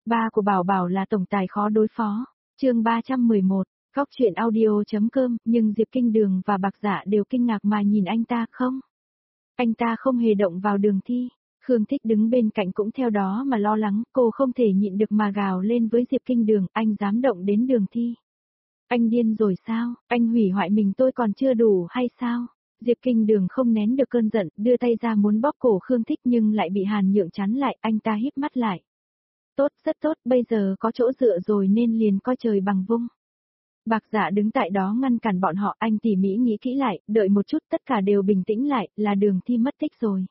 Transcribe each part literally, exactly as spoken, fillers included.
Ba của Bảo Bảo là tổng tài khó đối phó. Chương ba trăm mười một, Góc truyện audio.com, nhưng Diệp Kinh Đường và Bạc Dạ đều kinh ngạc mà nhìn anh ta không. Anh ta không hề động vào Đường Thi. Khương Thích đứng bên cạnh cũng theo đó mà lo lắng, cô không thể nhịn được mà gào lên với Diệp Kinh Đường, anh dám động đến Đường Thi. Anh điên rồi sao, anh hủy hoại mình tôi còn chưa đủ hay sao? Diệp Kinh Đường không nén được cơn giận, đưa tay ra muốn bóp cổ Khương Thích nhưng lại bị Hàn Nhượng chắn lại, anh ta híp mắt lại. Tốt, rất tốt, bây giờ có chỗ dựa rồi nên liền coi trời bằng vung. Bạc Dạ đứng tại đó ngăn cản bọn họ, anh tỉ mỉ nghĩ kỹ lại, đợi một chút tất cả đều bình tĩnh lại, là Đường Thi mất tích rồi.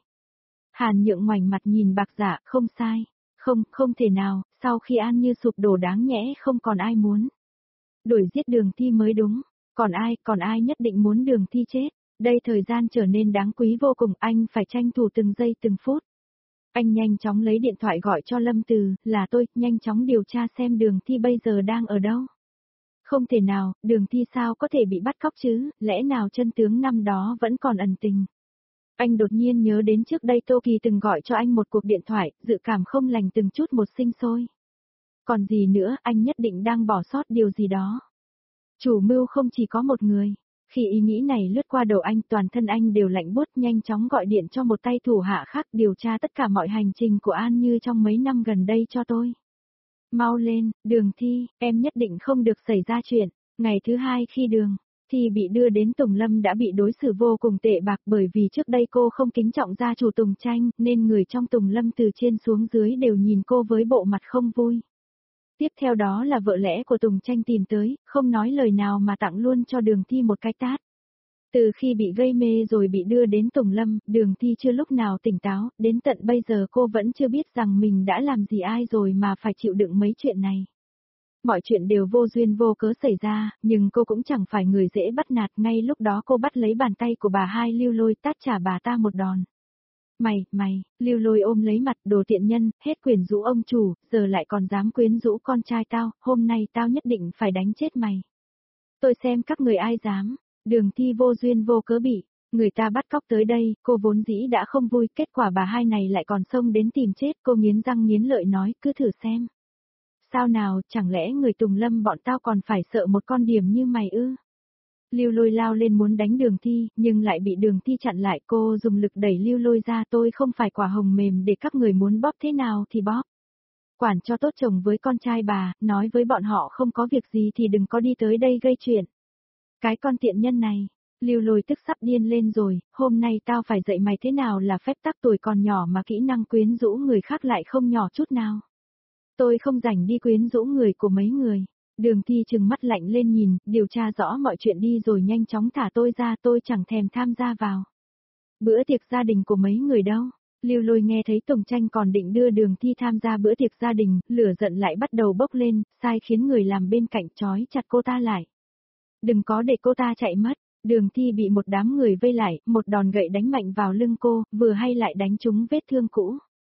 Hàn Nhượng ngoảnh mặt nhìn Bạc Dạ, không sai, không, không thể nào, sau khi An Như sụp đổ đáng nhẽ không còn ai muốn. Đuổi giết Đường Thi mới đúng, còn ai, còn ai nhất định muốn Đường Thi chết, đây thời gian trở nên đáng quý vô cùng, anh phải tranh thủ từng giây từng phút. Anh nhanh chóng lấy điện thoại gọi cho Lâm Từ, là tôi, nhanh chóng điều tra xem Đường Thi bây giờ đang ở đâu. Không thể nào, Đường Thi sao có thể bị bắt cóc chứ, lẽ nào chân tướng năm đó vẫn còn ẩn tình. Anh đột nhiên nhớ đến trước đây Tô Kỳ từng gọi cho anh một cuộc điện thoại, dự cảm không lành từng chút một sinh sôi. Còn gì nữa, anh nhất định đang bỏ sót điều gì đó. Chủ mưu không chỉ có một người. Khi ý nghĩ này lướt qua đầu anh, toàn thân anh đều lạnh buốt, nhanh chóng gọi điện cho một tay thủ hạ khác điều tra tất cả mọi hành trình của An Như trong mấy năm gần đây cho tôi. Mau lên, Đường Thi, em nhất định không được xảy ra chuyện. Ngày thứ hai khi Đường Thi bị đưa đến Tùng Lâm đã bị đối xử vô cùng tệ bạc, bởi vì trước đây cô không kính trọng gia chủ Tùng Tranh, nên người trong Tùng Lâm từ trên xuống dưới đều nhìn cô với bộ mặt không vui. Tiếp theo đó là vợ lẽ của Tùng Tranh tìm tới, không nói lời nào mà tặng luôn cho Đường Thi một cái tát. Từ khi bị gây mê rồi bị đưa đến Tùng Lâm, Đường Thi chưa lúc nào tỉnh táo, đến tận bây giờ cô vẫn chưa biết rằng mình đã làm gì ai rồi mà phải chịu đựng mấy chuyện này. Mọi chuyện đều vô duyên vô cớ xảy ra, nhưng cô cũng chẳng phải người dễ bắt nạt, ngay lúc đó cô bắt lấy bàn tay của bà Hai Lưu Lôi tát trả bà ta một đòn. Mày, mày, Lưu Lôi ôm lấy mặt, đồ tiện nhân, hết quyến rũ ông chủ, giờ lại còn dám quyến rũ con trai tao, hôm nay tao nhất định phải đánh chết mày. Tôi xem các người ai dám. Đường Thi vô duyên vô cớ bị người ta bắt cóc tới đây, cô vốn dĩ đã không vui, kết quả bà Hai này lại còn xông đến tìm chết, cô nghiến răng nghiến lợi nói, cứ thử xem. Sao nào, chẳng lẽ người Tùng Lâm bọn tao còn phải sợ một con điểm như mày ư? Lưu Lôi lao lên muốn đánh Đường Thi, nhưng lại bị Đường Thi chặn lại, cô dùng lực đẩy Lưu Lôi ra, tôi không phải quả hồng mềm để các người muốn bóp thế nào thì bóp. Quản cho tốt chồng với con trai bà, nói với bọn họ không có việc gì thì đừng có đi tới đây gây chuyện. Cái con tiện nhân này, Lưu Lôi tức sắp điên lên rồi, hôm nay tao phải dạy mày thế nào là phép tắc, tuổi còn nhỏ mà kỹ năng quyến rũ người khác lại không nhỏ chút nào. Tôi không rảnh đi quyến rũ người của mấy người. Đường Thi trừng mắt lạnh lên nhìn, điều tra rõ mọi chuyện đi rồi nhanh chóng thả tôi ra, tôi chẳng thèm tham gia vào. Bữa tiệc gia đình của mấy người đâu? Lưu Lôi nghe thấy Tùng Tranh còn định đưa Đường Thi tham gia bữa tiệc gia đình, lửa giận lại bắt đầu bốc lên, sai khiến người làm bên cạnh trói chặt cô ta lại. Đừng có để cô ta chạy mất. Đường Thi bị một đám người vây lại, một đòn gậy đánh mạnh vào lưng cô, vừa hay lại đánh trúng vết thương cũ.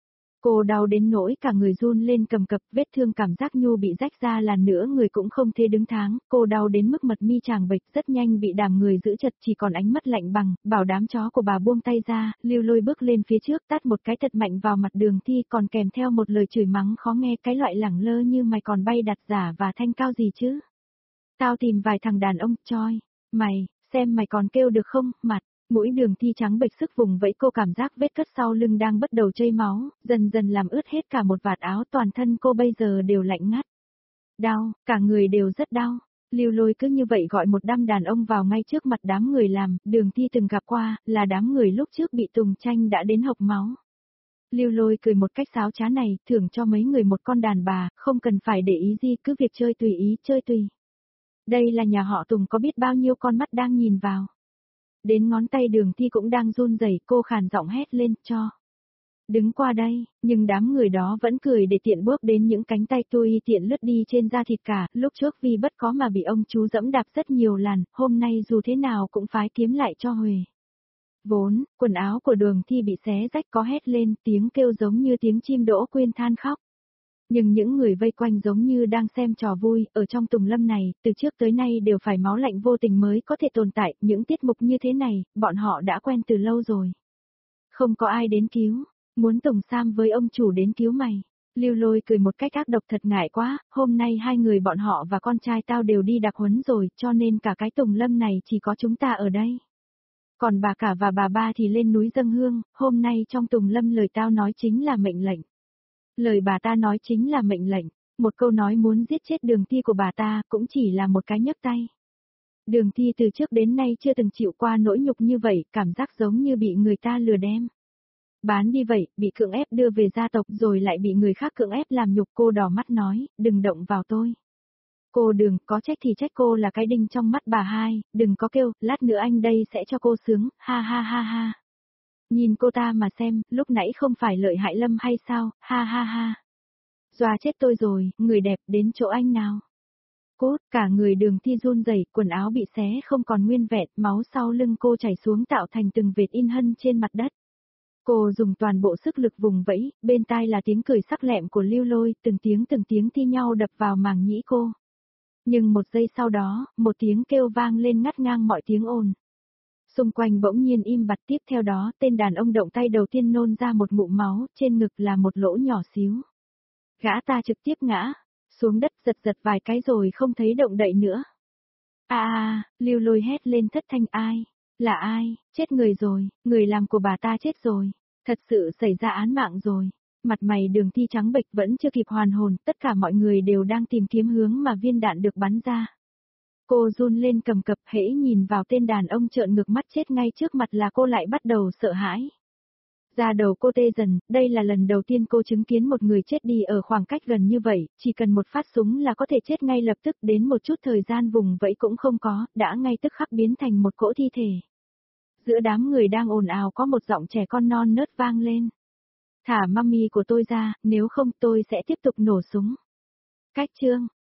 Cô đau đến nỗi cả người run lên cầm cập, vết thương cảm giác nhu bị rách ra làn nữa, người cũng không thể đứng tháng, cô đau đến mức mật mi tràng bệch, rất nhanh bị đám người giữ chặt, chỉ còn ánh mắt lạnh bằng, bảo đám chó của bà buông tay ra. Lưu Lôi bước lên phía trước tát một cái thật mạnh vào mặt Đường Thi, còn kèm theo một lời chửi mắng khó nghe, cái loại lẳng lơ như mày còn bay đặt giả và thanh cao gì chứ. Tao tìm vài thằng đàn ông, choi, mày, xem mày còn kêu được không, mặt. Mũi Đường Thi trắng bệch sức vùng vẫy, cô cảm giác vết cất sau lưng đang bắt đầu chảy máu, dần dần làm ướt hết cả một vạt áo, toàn thân cô bây giờ đều lạnh ngắt. Đau, cả người đều rất đau. Lưu Lôi cứ như vậy gọi một đám đàn ông vào ngay trước mặt đám người làm, Đường Thi từng gặp qua, là đám người lúc trước bị Tùng Tranh đã đến hộc máu. Lưu Lôi cười một cách sáo trá này, thưởng cho mấy người một con đàn bà, không cần phải để ý gì, cứ việc chơi tùy ý, chơi tùy. Đây là nhà họ Tùng, có biết bao nhiêu con mắt đang nhìn vào. Đến ngón tay Đường Thi cũng đang run rẩy, cô khàn giọng hét lên, cho. Đứng qua đây, nhưng đám người đó vẫn cười để tiện bước đến những cánh tay tôi tiện lướt đi trên da thịt cả, lúc trước vì bất có mà bị ông chú dẫm đạp rất nhiều lần, hôm nay dù thế nào cũng phải kiếm lại cho Huệ. Vốn, quần áo của Đường Thi bị xé rách, có hét lên, tiếng kêu giống như tiếng chim đỗ quyên than khóc. Nhưng những người vây quanh giống như đang xem trò vui, ở trong Tùng Lâm này, từ trước tới nay đều phải máu lạnh vô tình mới có thể tồn tại, những tiết mục như thế này, bọn họ đã quen từ lâu rồi. Không có ai đến cứu, muốn Tùng Sam với ông chủ đến cứu mày. Lưu Lôi cười một cách ác độc thật ngại quá, hôm nay hai người bọn họ và con trai tao đều đi đặc huấn rồi, cho nên cả cái Tùng Lâm này chỉ có chúng ta ở đây. Còn bà cả và bà ba thì lên núi dâng hương, hôm nay trong Tùng Lâm lời tao nói chính là mệnh lệnh. Lời bà ta nói chính là mệnh lệnh, một câu nói muốn giết chết Đường Thi của bà ta cũng chỉ là một cái nhấc tay. Đường Thi từ trước đến nay chưa từng chịu qua nỗi nhục như vậy, cảm giác giống như bị người ta lừa đem. Bán đi vậy, bị cưỡng ép đưa về gia tộc rồi lại bị người khác cưỡng ép làm nhục. Cô đỏ mắt nói, đừng động vào tôi. Cô Đường, có trách thì trách cô là cái đinh trong mắt bà hai, đừng có kêu, lát nữa anh đây sẽ cho cô sướng, ha ha ha ha. Nhìn cô ta mà xem, lúc nãy không phải Lợi Hại Lâm hay sao, ha ha ha. Dọa chết tôi rồi, người đẹp đến chỗ anh nào. Cốt, cả người Đường Thi run rẩy, quần áo bị xé không còn nguyên vẹn, máu sau lưng cô chảy xuống tạo thành từng vệt in hân trên mặt đất. Cô dùng toàn bộ sức lực vùng vẫy, bên tai là tiếng cười sắc lẹm của Lưu Lôi, từng tiếng từng tiếng thi nhau đập vào màng nhĩ cô. Nhưng một giây sau đó, một tiếng kêu vang lên ngắt ngang mọi tiếng ồn. Xung quanh bỗng nhiên im bặt, tiếp theo đó, tên đàn ông động tay đầu tiên nôn ra một ngụm máu, trên ngực là một lỗ nhỏ xíu. Gã ta trực tiếp ngã xuống đất, giật giật vài cái rồi không thấy động đậy nữa. A a, Lưu Lôi hét lên thất thanh, ai? Là ai? Chết người rồi, người làm của bà ta chết rồi. Thật sự xảy ra án mạng rồi. Mặt mày Đường Thi trắng bệch vẫn chưa kịp hoàn hồn, tất cả mọi người đều đang tìm kiếm hướng mà viên đạn được bắn ra. Cô run lên cầm cập, hễ nhìn vào tên đàn ông trợn ngược mắt chết ngay trước mặt là cô lại bắt đầu sợ hãi. Da đầu cô tê dần, đây là lần đầu tiên cô chứng kiến một người chết đi ở khoảng cách gần như vậy, chỉ cần một phát súng là có thể chết ngay lập tức, đến một chút thời gian vùng vẫy cũng không có, đã ngay tức khắc biến thành một cỗ thi thể. Giữa đám người đang ồn ào có một giọng trẻ con non nớt vang lên. Thả mami của tôi ra, nếu không tôi sẽ tiếp tục nổ súng. Cách chương